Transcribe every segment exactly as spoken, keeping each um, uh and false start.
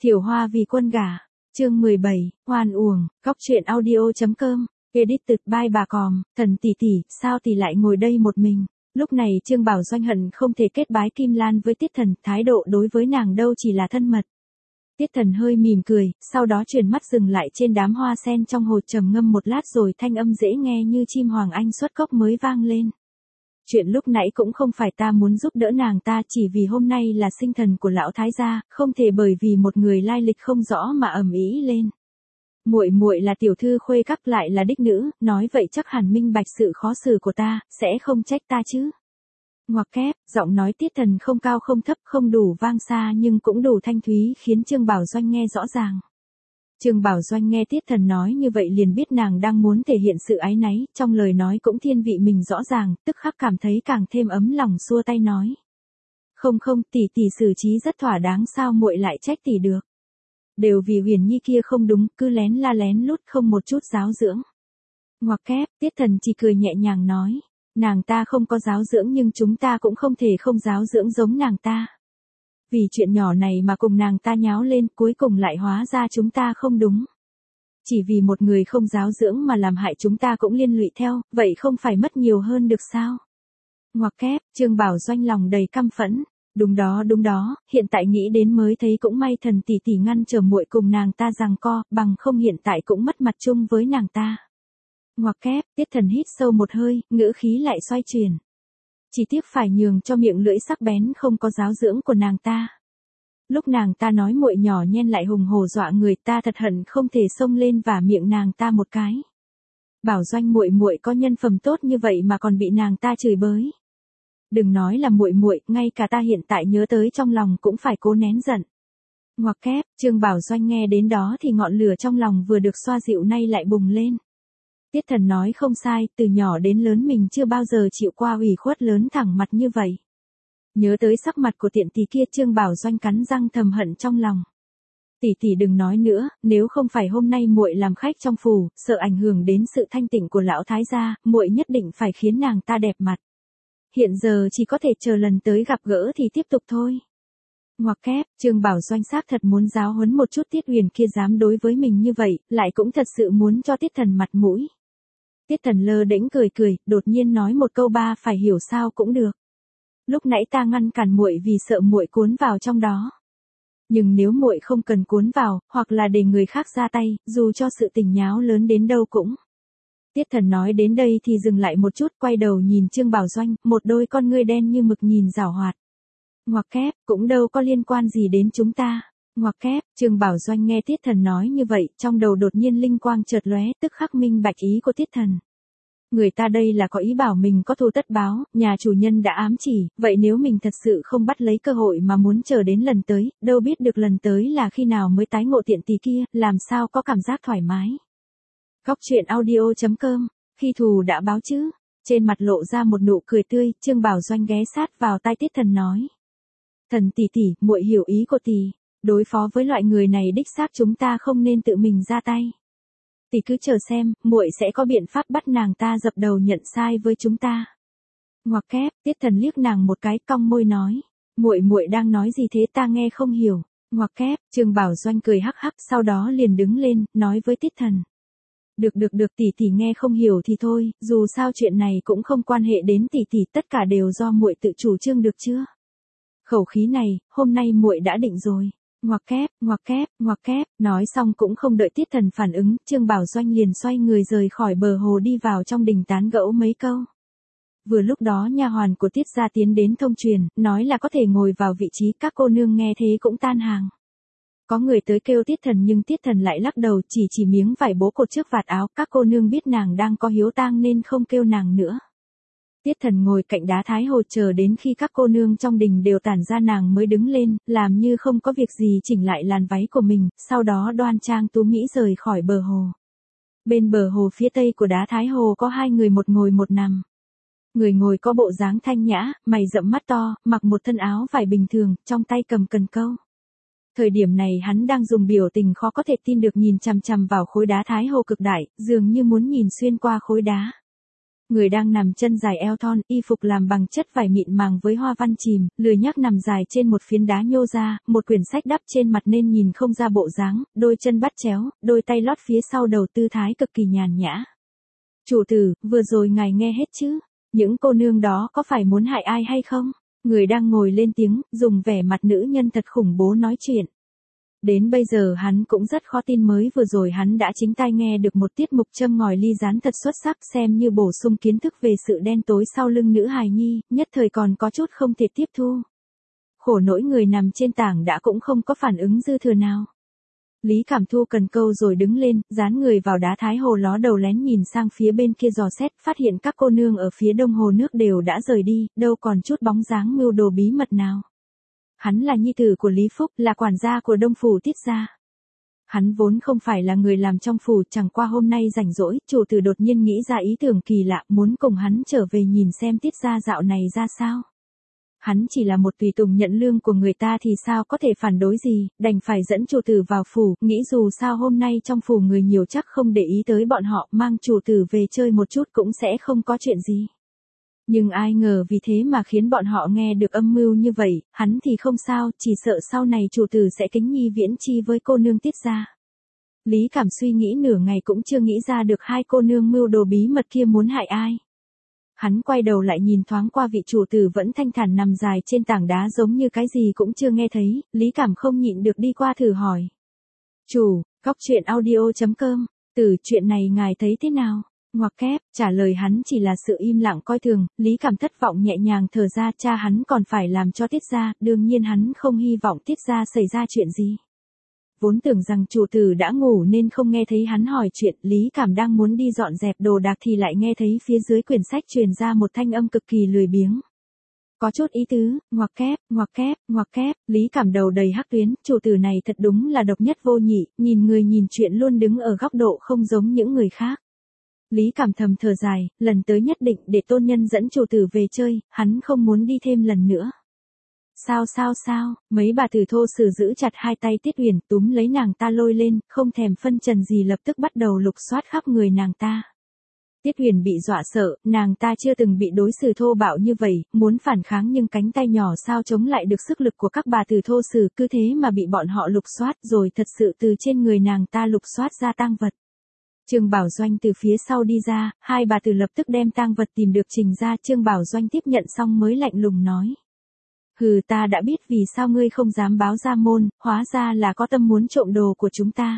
Thiểu Hoa vì quân gả. Chương mười bảy, oan uổng, góc truyện audio.com, edit từ by bà còm, thần tỷ tỷ, sao tỷ lại ngồi đây một mình. Lúc này Trương Bảo Doanh hận không thể kết bái Kim Lan với Tiết Thần, thái độ đối với nàng đâu chỉ là thân mật. Tiết Thần hơi mỉm cười, sau đó chuyển mắt dừng lại trên đám hoa sen trong hồ, trầm ngâm một lát rồi thanh âm dễ nghe như chim hoàng anh xuất cốc mới vang lên. Chuyện lúc nãy cũng không phải ta muốn giúp đỡ nàng ta, chỉ vì hôm nay là sinh thần của lão thái gia, không thể bởi vì một người lai lịch không rõ mà ầm ĩ lên. Muội muội là tiểu thư khuê các, lại là đích nữ, nói vậy chắc hẳn minh bạch sự khó xử của ta, sẽ không trách ta chứ. Ngoặc kép, giọng nói Tiết Thần không cao không thấp, không đủ vang xa nhưng cũng đủ thanh thúy, khiến Trương Bảo Doanh nghe rõ ràng. Trương Bảo Doanh nghe Tiết Thần nói như vậy liền biết nàng đang muốn thể hiện sự áy náy, trong lời nói cũng thiên vị mình rõ ràng, tức khắc cảm thấy càng thêm ấm lòng, xua tay nói: "Không không, tỷ tỷ xử trí rất thỏa đáng, sao muội lại trách tỷ được? Đều vì Huyền Nhi kia không đúng, cứ lén la lén lút không một chút giáo dưỡng." Ngoặc kép, Tiết Thần chỉ cười nhẹ nhàng nói: "Nàng ta không có giáo dưỡng nhưng chúng ta cũng không thể không giáo dưỡng giống nàng ta. Vì chuyện nhỏ này mà cùng nàng ta nháo lên, cuối cùng lại hóa ra chúng ta không đúng. Chỉ vì một người không giáo dưỡng mà làm hại chúng ta cũng liên lụy theo, vậy không phải mất nhiều hơn được sao?" Ngoặc kép, Trương Bảo Doanh lòng đầy căm phẫn. Đúng đó đúng đó, hiện tại nghĩ đến mới thấy cũng may Thần tỷ tỷ ngăn trở muội cùng nàng ta giằng co, bằng không hiện tại cũng mất mặt chung với nàng ta. Ngoặc kép, Tiết Thần hít sâu một hơi, ngữ khí lại xoay chuyển. Chỉ tiếc phải nhường cho miệng lưỡi sắc bén không có giáo dưỡng của nàng ta. Lúc nàng ta nói muội nhỏ nhen lại hùng hổ dọa người, ta thật hận không thể xông lên và miệng nàng ta một cái. Bảo Doanh muội muội có nhân phẩm tốt như vậy mà còn bị nàng ta chửi bới. Đừng nói là muội muội, ngay cả ta hiện tại nhớ tới trong lòng cũng phải cố nén giận. Ngoặc kép, Trương Bảo Doanh nghe đến đó thì ngọn lửa trong lòng vừa được xoa dịu nay lại bùng lên. Tiết Thần nói không sai, từ nhỏ đến lớn mình chưa bao giờ chịu qua ủy khuất lớn thẳng mặt như vậy. Nhớ tới sắc mặt của tiện tỷ kia, Trương Bảo Doanh cắn răng thầm hận trong lòng. Tỷ tỷ đừng nói nữa, nếu không phải hôm nay muội làm khách trong phủ, sợ ảnh hưởng đến sự thanh tịnh của lão thái gia, muội nhất định phải khiến nàng ta đẹp mặt. Hiện giờ chỉ có thể chờ lần tới gặp gỡ thì tiếp tục thôi. Ngoặc kép, Trương Bảo Doanh xác thật muốn giáo huấn một chút Tiết Huyền kia dám đối với mình như vậy, lại cũng thật sự muốn cho Tiết Thần mặt mũi. Tiết Thần lơ đễnh cười cười, đột nhiên nói một câu ba phải hiểu sao cũng được. Lúc nãy ta ngăn cản muội vì sợ muội cuốn vào trong đó. Nhưng nếu muội không cần cuốn vào, hoặc là để người khác ra tay, dù cho sự tình nháo lớn đến đâu cũng. Tiết Thần nói đến đây thì dừng lại một chút, quay đầu nhìn Trương Bảo Doanh, một đôi con ngươi đen như mực nhìn giảo hoạt. Ngoặc kép, cũng đâu có liên quan gì đến chúng ta. Ngoặc kép, Trương Bảo Doanh nghe Tiết Thần nói như vậy, trong đầu đột nhiên linh quang chợt lóe, tức khắc minh bạch ý của Tiết Thần. Người ta đây là có ý bảo mình có thù tất báo, nhà chủ nhân đã ám chỉ, vậy nếu mình thật sự không bắt lấy cơ hội mà muốn chờ đến lần tới, đâu biết được lần tới là khi nào mới tái ngộ tiện tỷ kia, làm sao có cảm giác thoải mái. Góc truyện audio.com, khi thù đã báo chứ. Trên mặt lộ ra một nụ cười tươi, Trương Bảo Doanh ghé sát vào tai Tiết Thần nói: "Thần tỷ tỷ, muội hiểu ý của tỷ. Đối phó với loại người này đích xác chúng ta không nên tự mình ra tay. Tỷ cứ chờ xem, muội sẽ có biện pháp bắt nàng ta dập đầu nhận sai với chúng ta." Ngoặc kép, Tiết Thần liếc nàng một cái, cong môi nói: "Muội muội đang nói gì thế, ta nghe không hiểu." Ngoặc kép, Trương Bảo Doanh cười hắc hắc, sau đó liền đứng lên, nói với Tiết Thần: "Được được được, tỷ tỷ nghe không hiểu thì thôi, dù sao chuyện này cũng không quan hệ đến tỷ tỷ, tất cả đều do muội tự chủ trương được chưa? Khẩu khí này, hôm nay muội đã định rồi." Ngoặc kép, ngoặc kép, ngoặc kép, nói xong cũng không đợi Tiết Thần phản ứng, Trương Bảo Doanh liền xoay người rời khỏi bờ hồ đi vào trong đình tán gẫu mấy câu. Vừa lúc đó nha hoàn của Tiết gia tiến đến thông truyền, nói là có thể ngồi vào vị trí, các cô nương nghe thế cũng tan hàng. Có người tới kêu Tiết Thần nhưng Tiết Thần lại lắc đầu, chỉ chỉ miếng vải bố cột trước vạt áo, các cô nương biết nàng đang có hiếu tang nên không kêu nàng nữa. Tiết Thần ngồi cạnh đá Thái Hồ chờ đến khi các cô nương trong đình đều tản ra nàng mới đứng lên, làm như không có việc gì chỉnh lại làn váy của mình, sau đó đoan trang tú mỹ rời khỏi bờ hồ. Bên bờ hồ phía tây của đá Thái Hồ có hai người, một ngồi một nằm. Người ngồi có bộ dáng thanh nhã, mày rậm mắt to, mặc một thân áo vải bình thường, trong tay cầm cần câu. Thời điểm này hắn đang dùng biểu tình khó có thể tin được nhìn chằm chằm vào khối đá Thái Hồ cực đại, dường như muốn nhìn xuyên qua khối đá. Người đang nằm chân dài eo thon, y phục làm bằng chất vải mịn màng với hoa văn chìm, lười nhác nằm dài trên một phiến đá nhô ra, một quyển sách đắp trên mặt nên nhìn không ra bộ dáng, đôi chân bắt chéo, đôi tay lót phía sau đầu tư thái cực kỳ nhàn nhã. Chủ tử, vừa rồi ngài nghe hết chứ? Những cô nương đó có phải muốn hại ai hay không? Người đang ngồi lên tiếng, dùng vẻ mặt nữ nhân thật khủng bố nói chuyện. Đến bây giờ hắn cũng rất khó tin mới vừa rồi hắn đã chính tai nghe được một tiết mục châm ngòi ly gián thật xuất sắc xem như bổ sung kiến thức về sự đen tối sau lưng nữ hài nhi, nhất thời còn có chút không thể tiếp thu. Khổ nỗi người nằm trên tảng đã cũng không có phản ứng dư thừa nào. Lý Cảm Thu cần câu rồi đứng lên, dán người vào đá thái hồ ló đầu lén nhìn sang phía bên kia dò xét, phát hiện các cô nương ở phía đông hồ nước đều đã rời đi, đâu còn chút bóng dáng mưu đồ bí mật nào. Hắn là nhi tử của Lý Phúc, là quản gia của Đông Phủ Tiết gia. Hắn vốn không phải là người làm trong phủ, chẳng qua hôm nay rảnh rỗi, chủ tử đột nhiên nghĩ ra ý tưởng kỳ lạ, muốn cùng hắn trở về nhìn xem Tiết gia dạo này ra sao. Hắn chỉ là một tùy tùng nhận lương của người ta thì sao có thể phản đối gì, đành phải dẫn chủ tử vào phủ, nghĩ dù sao hôm nay trong phủ người nhiều chắc không để ý tới bọn họ, mang chủ tử về chơi một chút cũng sẽ không có chuyện gì. Nhưng ai ngờ vì thế mà khiến bọn họ nghe được âm mưu như vậy, hắn thì không sao, chỉ sợ sau này chủ tử sẽ kính nhi viễn chi với cô nương Tiết gia. Lý Cảm suy nghĩ nửa ngày cũng chưa nghĩ ra được hai cô nương mưu đồ bí mật kia muốn hại ai. Hắn quay đầu lại nhìn thoáng qua vị chủ tử vẫn thanh thản nằm dài trên tảng đá giống như cái gì cũng chưa nghe thấy, Lý Cảm không nhịn được đi qua thử hỏi. Chủ, Cóc Truyện Audio chấm com, từ chuyện này ngài thấy thế nào? Ngoặc kép, trả lời hắn chỉ là sự im lặng coi thường, Lý Cảm thất vọng nhẹ nhàng thở ra, cha hắn còn phải làm cho Tiết gia, đương nhiên hắn không hy vọng Tiết gia xảy ra chuyện gì. Vốn tưởng rằng chủ tử đã ngủ nên không nghe thấy hắn hỏi chuyện, Lý Cảm đang muốn đi dọn dẹp đồ đạc thì lại nghe thấy phía dưới quyển sách truyền ra một thanh âm cực kỳ lười biếng. Có chút ý tứ, ngoặc kép, ngoặc kép, ngoặc kép, Lý Cảm đầu đầy hắc tuyến, chủ tử này thật đúng là độc nhất vô nhị, nhìn người nhìn chuyện luôn đứng ở góc độ không giống những người khác. Lý Cảm thầm thở dài, lần tới nhất định để tôn nhân dẫn chủ tử về chơi, hắn không muốn đi thêm lần nữa. Sao sao sao, mấy bà tử thô sử giữ chặt hai tay Tiết Uyển túm lấy nàng ta lôi lên, không thèm phân trần gì lập tức bắt đầu lục soát khắp người nàng ta. Tiết Uyển bị dọa sợ, nàng ta chưa từng bị đối xử thô bạo như vậy, muốn phản kháng nhưng cánh tay nhỏ sao chống lại được sức lực của các bà tử thô sử, cứ thế mà bị bọn họ lục soát rồi thật sự từ trên người nàng ta lục soát ra tang vật. Trương Bảo Doanh từ phía sau đi ra, hai bà tử lập tức đem tang vật tìm được trình ra, Trương Bảo Doanh tiếp nhận xong mới lạnh lùng nói. Hừ, ta đã biết vì sao ngươi không dám báo ra môn, hóa ra là có tâm muốn trộm đồ của chúng ta.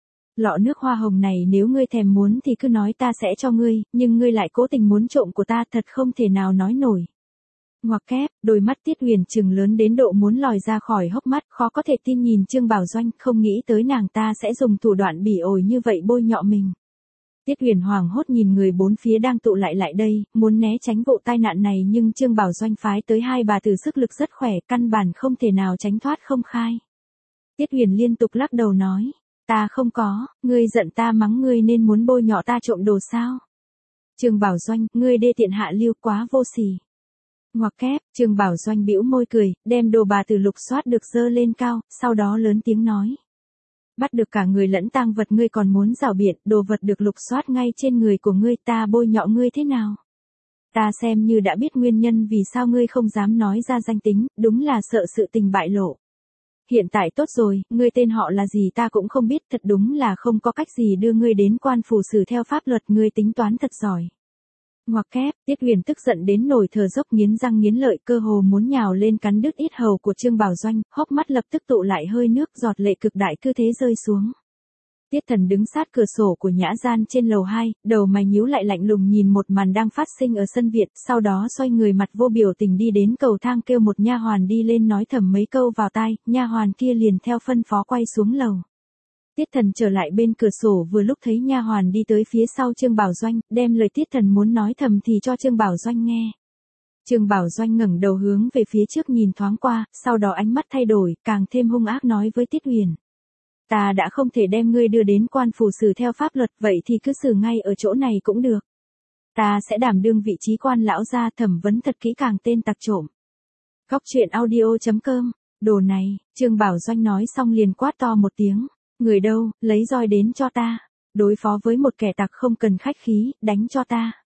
Lọ nước hoa hồng này nếu ngươi thèm muốn thì cứ nói ta sẽ cho ngươi, nhưng ngươi lại cố tình muốn trộm của ta thật không thể nào nói nổi. Ngoặc kép, đôi mắt Tiết Uyển trừng lớn đến độ muốn lòi ra khỏi hốc mắt, khó có thể tin nhìn Trương Bảo Doanh, không nghĩ tới nàng ta sẽ dùng thủ đoạn bỉ ổi như vậy bôi nhọ mình. Tiết Uyển hoảng hốt nhìn người bốn phía đang tụ lại lại đây, muốn né tránh vụ tai nạn này nhưng Trương Bảo Doanh phái tới hai bà tử sức lực rất khỏe, căn bản không thể nào tránh thoát không khai. Tiết Uyển liên tục lắc đầu nói, ta không có, ngươi giận ta mắng ngươi nên muốn bôi nhọ ta trộm đồ sao? Trương Bảo Doanh, ngươi đê tiện hạ lưu quá vô sỉ. Ngoặc kép, Trương Bảo Doanh bĩu môi cười, đem đồ bà tử lục soát được dơ lên cao, sau đó lớn tiếng nói. Bắt được cả người lẫn tang vật ngươi còn muốn rảo biện, đồ vật được lục soát ngay trên người của ngươi, ta bôi nhọ ngươi thế nào? Ta xem như đã biết nguyên nhân vì sao ngươi không dám nói ra danh tính, đúng là sợ sự tình bại lộ. Hiện tại tốt rồi, ngươi tên họ là gì ta cũng không biết, thật đúng là không có cách gì đưa ngươi đến quan phủ xử theo pháp luật, ngươi tính toán thật giỏi. Ngoặc kép, Tiết Uyển tức giận đến nổi thở dốc nghiến răng nghiến lợi, cơ hồ muốn nhào lên cắn đứt yết hầu của Trương Bảo Doanh, hốc mắt lập tức tụ lại hơi nước, giọt lệ cực đại cứ thế rơi xuống. Tiết Thần đứng sát cửa sổ của nhã gian trên lầu hai, đầu mày nhíu lại lạnh lùng nhìn một màn đang phát sinh ở sân viện, sau đó xoay người mặt vô biểu tình đi đến cầu thang kêu một nha hoàn đi lên nói thầm mấy câu vào tai, nha hoàn kia liền theo phân phó quay xuống lầu. Tiết Thần trở lại bên cửa sổ vừa lúc thấy nha hoàn đi tới phía sau Trương Bảo Doanh, đem lời Tiết Thần muốn nói thầm thì cho Trương Bảo Doanh nghe. Trương Bảo Doanh ngẩng đầu hướng về phía trước nhìn thoáng qua, sau đó ánh mắt thay đổi, càng thêm hung ác nói với Tiết Uyển. Ta đã không thể đem ngươi đưa đến quan phủ xử theo pháp luật, vậy thì cứ xử ngay ở chỗ này cũng được. Ta sẽ đảm đương vị trí quan lão gia, thẩm vấn thật kỹ càng tên tặc trộm. Cóc Truyện Audio chấm com, đồ này, Trương Bảo Doanh nói xong liền quát to một tiếng. Người đâu, lấy roi đến cho ta. Đối phó với một kẻ tặc không cần khách khí, đánh cho ta.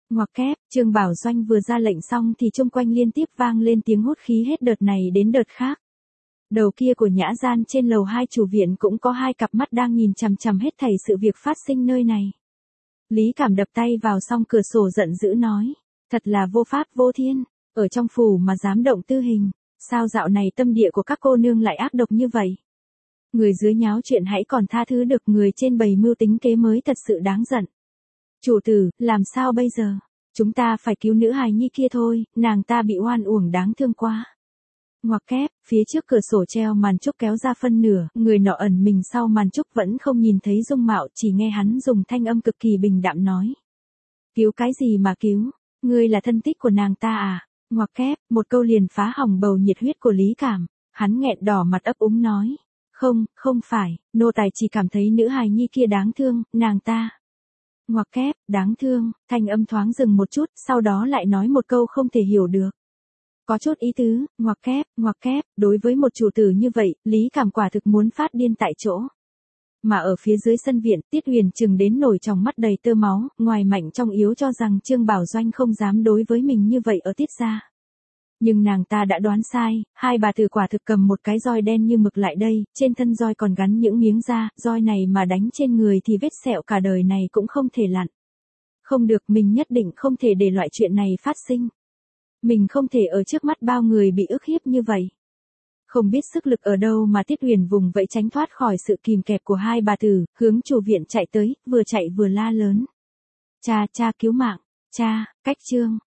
Ngoặc kép, Trương Bảo Doanh vừa ra lệnh xong thì chung quanh liên tiếp vang lên tiếng hốt khí hết đợt này đến đợt khác. Đầu kia của nhã gian trên lầu hai chủ viện cũng có hai cặp mắt đang nhìn chằm chằm hết thảy sự việc phát sinh nơi này. Lý Cảm đập tay vào song cửa sổ giận dữ nói, thật là vô pháp vô thiên, ở trong phủ mà dám động tư hình, sao dạo này tâm địa của các cô nương lại ác độc như vậy? Người dưới nháo chuyện hãy còn tha thứ được, người trên bày mưu tính kế mới thật sự đáng giận. Chủ tử, làm sao bây giờ? Chúng ta phải cứu nữ hài nhi kia thôi, nàng ta bị oan uổng đáng thương quá. Ngoặc kép, phía trước cửa sổ treo màn trúc kéo ra phân nửa, người nọ ẩn mình sau màn trúc vẫn không nhìn thấy dung mạo, chỉ nghe hắn dùng thanh âm cực kỳ bình đạm nói. Cứu cái gì mà cứu? Ngươi là thân tích của nàng ta à? Ngoặc kép, một câu liền phá hỏng bầu nhiệt huyết của Lý Cảm, hắn nghẹn đỏ mặt ấp úng nói. Không, không phải, nô tài chỉ cảm thấy nữ hài nhi kia đáng thương, nàng ta. Ngoặc kép, đáng thương, thanh âm thoáng dừng một chút, sau đó lại nói một câu không thể hiểu được. Có chút ý tứ, ngoặc kép, ngoặc kép, đối với một chủ tử như vậy, Lý Cảm quả thực muốn phát điên tại chỗ. Mà ở phía dưới sân viện, Tiết Huyền chừng đến nổi trong mắt đầy tơ máu, ngoài mạnh trong yếu cho rằng Trương Bảo Doanh không dám đối với mình như vậy ở Tiết gia. Nhưng nàng ta đã đoán sai, hai bà tử quả thực cầm một cái roi đen như mực lại đây, trên thân roi còn gắn những miếng da, roi này mà đánh trên người thì vết sẹo cả đời này cũng không thể lặn. Không được, mình nhất định không thể để loại chuyện này phát sinh. Mình không thể ở trước mắt bao người bị ức hiếp như vậy. Không biết sức lực ở đâu mà Tiết Huyền vùng vẫy tránh thoát khỏi sự kìm kẹp của hai bà tử, hướng chủ viện chạy tới, vừa chạy vừa la lớn. Cha, cha cứu mạng, cha, cách Trương.